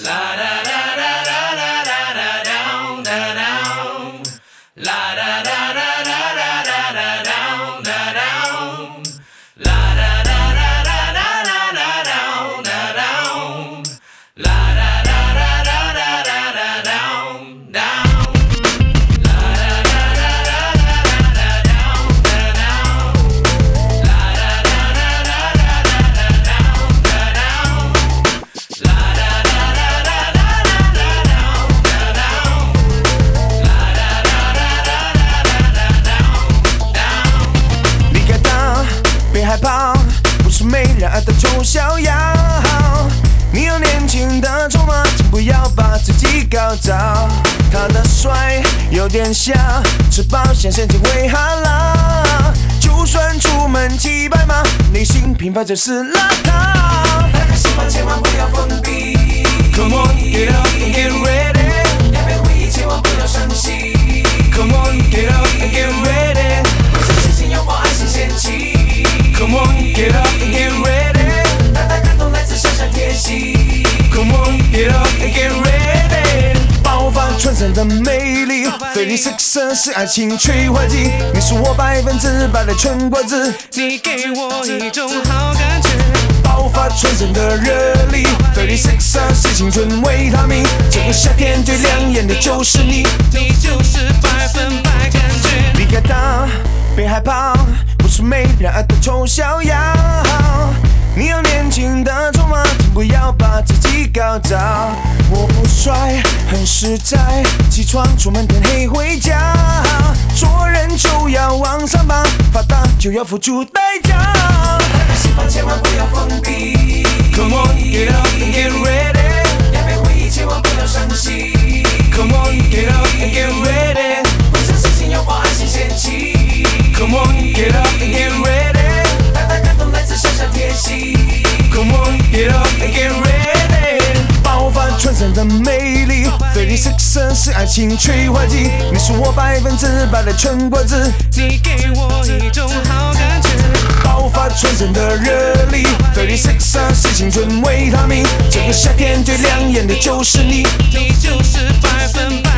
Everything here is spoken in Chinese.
害怕，不是没人爱的丑小鸭。你有年轻的筹码，请不要把自己搞砸。他的帅有点瞎，吃饱先生情会哈啦。就算出门骑白马，内心平凡就是邋遢。打开心房，千万不要封闭。Come on, get up and get ready。要被回忆，千万不要伤心。Come on, get up and get ready。不是事情要我爱心嫌弃。Come on, get up and get ready。大大感动来自上下贴心。Come on, get up and get ready。爆发纯真的魅力，36色是爱情催化剂。你是我100%的全果子， 你给我一种好感觉。 爆发纯真的热力，36色是青春维他命。这个夏天最亮眼的就是你， 你就是100%感觉。 离开他，别害怕。不是没人爱的丑小鸭，你有年轻的筹码，请不要把自己搞砸。我不帅，很实在，起床出门天黑回家。做人就要往上爬，发达就要付出代价。打开心房，千万不要封闭。Come on, get up and get ready。要被回忆，千万不要伤心。Come on, get up and get ready。不是事情要我爱心嫌弃。Come on, get up and get ready。大大感动来自上下贴心。Come on, get up and get ready。爆发纯真的魅力，36色是爱情催化剂。你是我100%的全果子， 你给我一种好感觉。 爆发纯真的热力，36色是青春维他命。这个夏天最亮眼的就是你， 你就是100%。